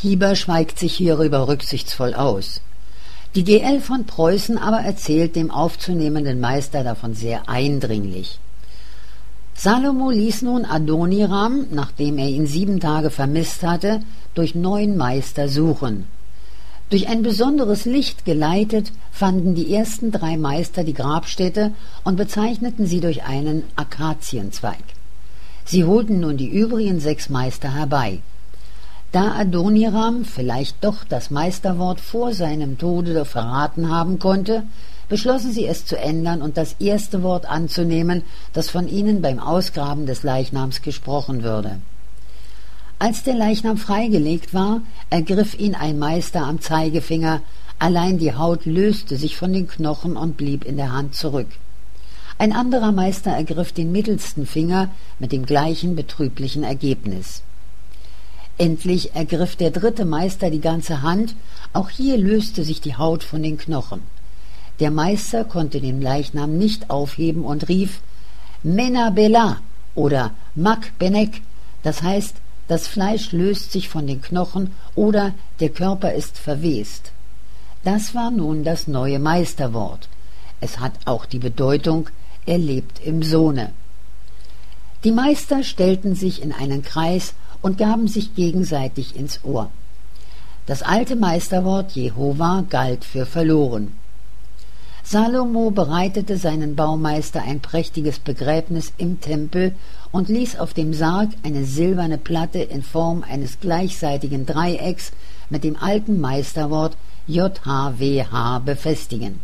Hieber schweigt sich hierüber rücksichtsvoll aus. Die GL von Preußen aber erzählt dem aufzunehmenden Meister davon sehr eindringlich. Salomo ließ nun Adoniram, nachdem er ihn 7 Tage vermisst hatte, durch 9 Meister suchen. Durch ein besonderes Licht geleitet, fanden die ersten 3 Meister die Grabstätte und bezeichneten sie durch einen Akazienzweig. Sie holten nun die übrigen 6 Meister herbei. Da Adoniram vielleicht doch das Meisterwort vor seinem Tode verraten haben konnte, beschlossen sie es zu ändern und das erste Wort anzunehmen, das von ihnen beim Ausgraben des Leichnams gesprochen würde. Als der Leichnam freigelegt war, ergriff ihn ein Meister am Zeigefinger, allein die Haut löste sich von den Knochen und blieb in der Hand zurück. Ein anderer Meister ergriff den mittelsten Finger mit dem gleichen betrüblichen Ergebnis. Endlich ergriff der 3. Meister die ganze Hand, auch hier löste sich die Haut von den Knochen. Der Meister konnte den Leichnam nicht aufheben und rief Mena Bela oder Mak Benek, das heißt, das Fleisch löst sich von den Knochen oder der Körper ist verwest. Das war nun das neue Meisterwort. Es hat auch die Bedeutung, er lebt im Sohne. Die Meister stellten sich in einen Kreis und gaben sich gegenseitig ins Ohr. Das alte Meisterwort Jehova galt für verloren. Salomo bereitete seinen Baumeister ein prächtiges Begräbnis im Tempel und ließ auf dem Sarg eine silberne Platte in Form eines gleichseitigen Dreiecks mit dem alten Meisterwort JHWH befestigen.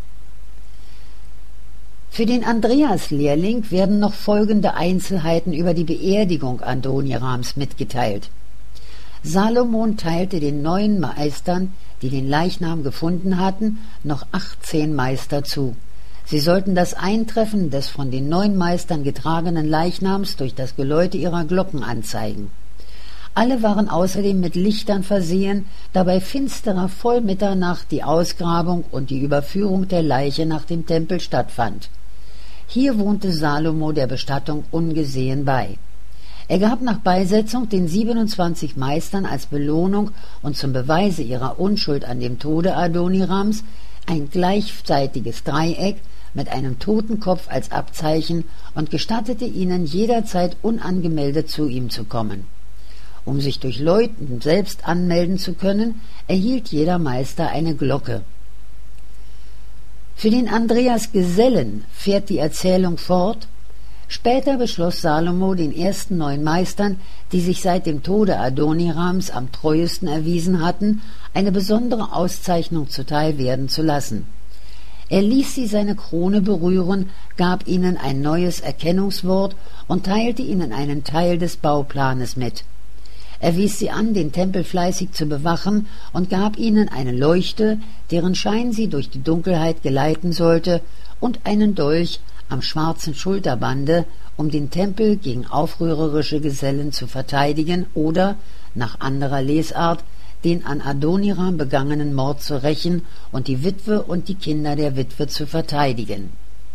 Für den Andreas-Lehrling werden noch folgende Einzelheiten über die Beerdigung Adonirams mitgeteilt. Salomon teilte den 9 Meistern, die den Leichnam gefunden hatten, noch 18 Meister zu. Sie sollten das Eintreffen des von den 9 Meistern getragenen Leichnams durch das Geläute ihrer Glocken anzeigen. Alle waren außerdem mit Lichtern versehen, da bei finsterer Vollmitternacht die Ausgrabung und die Überführung der Leiche nach dem Tempel stattfand. Hier wohnte Salomo der Bestattung ungesehen bei. Er gab nach Beisetzung den 27 Meistern als Belohnung und zum Beweise ihrer Unschuld an dem Tode Adonirams ein gleichseitiges Dreieck mit einem Totenkopf als Abzeichen und gestattete ihnen jederzeit unangemeldet zu ihm zu kommen. Um sich durch Läuten selbst anmelden zu können, erhielt jeder Meister eine Glocke. Für den Andreas Gesellen fährt die Erzählung fort. Später beschloss Salomo, den ersten 9 Meistern, die sich seit dem Tode Adonirams am treuesten erwiesen hatten, eine besondere Auszeichnung zuteil werden zu lassen. Er ließ sie seine Krone berühren, gab ihnen ein neues Erkennungswort und teilte ihnen einen Teil des Bauplanes mit. Er wies sie an, den Tempel fleißig zu bewachen und gab ihnen eine Leuchte, deren Schein sie durch die Dunkelheit geleiten sollte, und einen Dolch am schwarzen Schulterbande, um den Tempel gegen aufrührerische Gesellen zu verteidigen oder, nach anderer Lesart, den an Adoniram begangenen Mord zu rächen und die Witwe und die Kinder der Witwe zu verteidigen.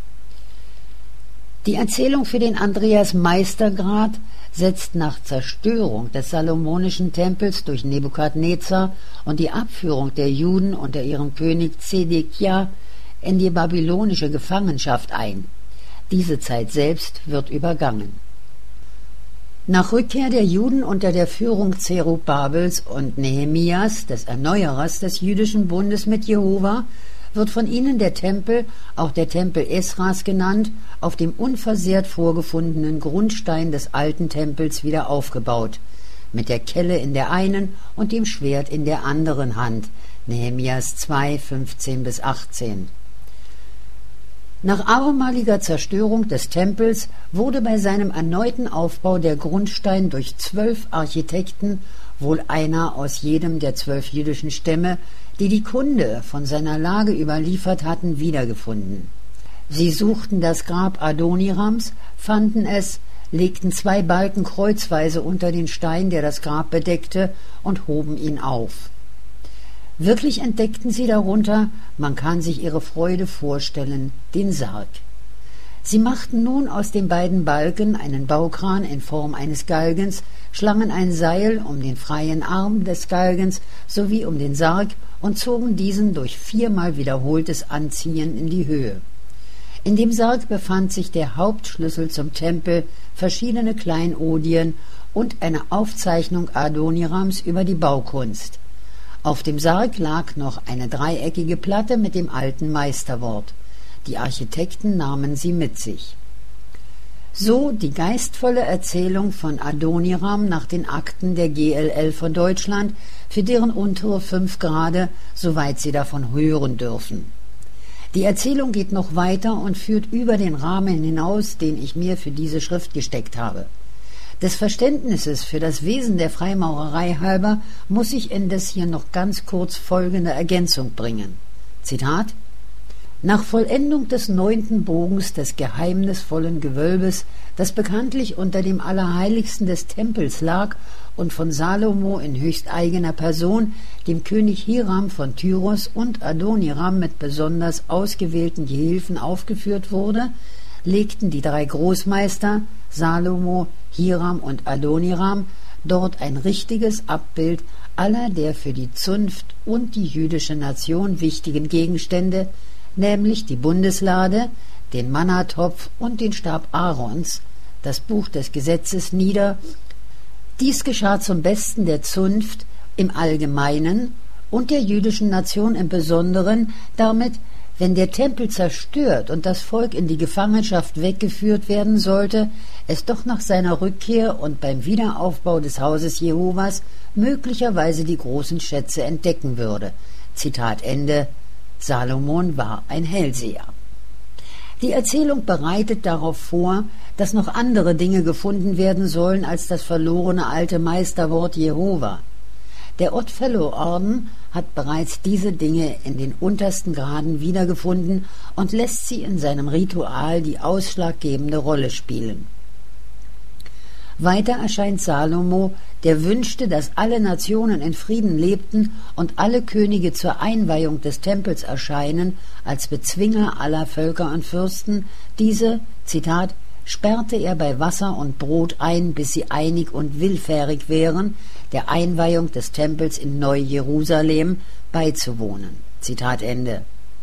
Die Erzählung für den Andreas Meistergrad setzt nach Zerstörung des salomonischen Tempels durch Nebukadnezar und die Abführung der Juden unter ihrem König Zedekia in die babylonische Gefangenschaft ein. Diese Zeit selbst wird übergangen. Nach Rückkehr der Juden unter der Führung Zerubabels und Nehemias, des Erneuerers des jüdischen Bundes mit Jehova, wird von ihnen der Tempel, auch der Tempel Esras genannt, auf dem unversehrt vorgefundenen Grundstein des alten Tempels wieder aufgebaut, mit der Kelle in der einen und dem Schwert in der anderen Hand, Nehemias 2, 15-18. Nach abermaliger Zerstörung des Tempels wurde bei seinem erneuten Aufbau der Grundstein durch 12 Architekten, wohl einer aus jedem der 12 jüdischen Stämme, die die Kunde von seiner Lage überliefert hatten, wiedergefunden. Sie suchten das Grab Adonirams, fanden es, legten 2 Balken kreuzweise unter den Stein, der das Grab bedeckte, und hoben ihn auf. Wirklich entdeckten sie darunter, man kann sich ihre Freude vorstellen, den Sarg. Sie machten nun aus den beiden Balken einen Baukran in Form eines Galgens, schlangen ein Seil um den freien Arm des Galgens sowie um den Sarg und zogen diesen durch 4-mal wiederholtes Anziehen in die Höhe. In dem Sarg befand sich der Hauptschlüssel zum Tempel, verschiedene Kleinodien und eine Aufzeichnung Adonirams über die Baukunst. Auf dem Sarg lag noch eine dreieckige Platte mit dem alten Meisterwort. Die Architekten nahmen sie mit sich. So die geistvolle Erzählung von Adoniram nach den Akten der GLL von Deutschland, für deren untere 5 Grade, soweit Sie davon hören dürfen. Die Erzählung geht noch weiter und führt über den Rahmen hinaus, den ich mir für diese Schrift gesteckt habe. Des Verständnisses für das Wesen der Freimaurerei halber muss ich indes hier noch ganz kurz folgende Ergänzung bringen. Zitat: Nach Vollendung des 9. Bogens des geheimnisvollen Gewölbes, das bekanntlich unter dem Allerheiligsten des Tempels lag und von Salomo in höchst eigener Person, dem König Hiram von Tyros und Adoniram mit besonders ausgewählten Gehilfen aufgeführt wurde, legten die 3 Großmeister, Salomo, Hiram und Adoniram, dort ein richtiges Abbild aller der für die Zunft und die jüdische Nation wichtigen Gegenstände, nämlich die Bundeslade, den Mannatopf und den Stab Aarons, das Buch des Gesetzes nieder. Dies geschah zum Besten der Zunft im Allgemeinen und der jüdischen Nation im Besonderen, damit, wenn der Tempel zerstört und das Volk in die Gefangenschaft weggeführt werden sollte, es doch nach seiner Rückkehr und beim Wiederaufbau des Hauses Jehovas möglicherweise die großen Schätze entdecken würde. Zitat Ende. Salomon war ein Hellseher. Die Erzählung bereitet darauf vor, dass noch andere Dinge gefunden werden sollen als das verlorene alte Meisterwort Jehova. Der Odd-Fellow-Orden hat bereits diese Dinge in den untersten Graden wiedergefunden und lässt sie in seinem Ritual die ausschlaggebende Rolle spielen. Weiter erscheint Salomo, der wünschte, dass alle Nationen in Frieden lebten und alle Könige zur Einweihung des Tempels erscheinen, als Bezwinger aller Völker und Fürsten. Diese, Zitat, sperrte er bei Wasser und Brot ein, bis sie einig und willfährig wären, der Einweihung des Tempels in Neu-Jerusalem beizuwohnen. Zitat Ende.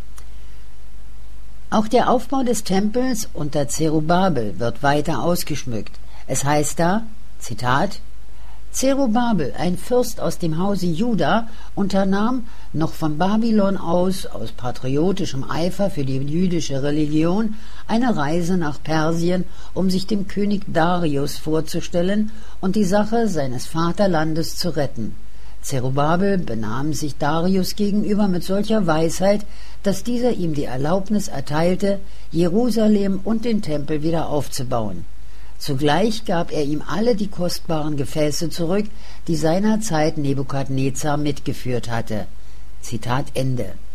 Auch der Aufbau des Tempels unter Zerubabel wird weiter ausgeschmückt. Es heißt da, Zitat, Zerubabel, ein Fürst aus dem Hause Juda, unternahm noch von Babylon aus patriotischem Eifer für die jüdische Religion, eine Reise nach Persien, um sich dem König Darius vorzustellen und die Sache seines Vaterlandes zu retten. Zerubabel benahm sich Darius gegenüber mit solcher Weisheit, dass dieser ihm die Erlaubnis erteilte, Jerusalem und den Tempel wieder aufzubauen. Zugleich gab er ihm alle die kostbaren Gefäße zurück, die seinerzeit Nebukadnezar mitgeführt hatte. Zitat Ende.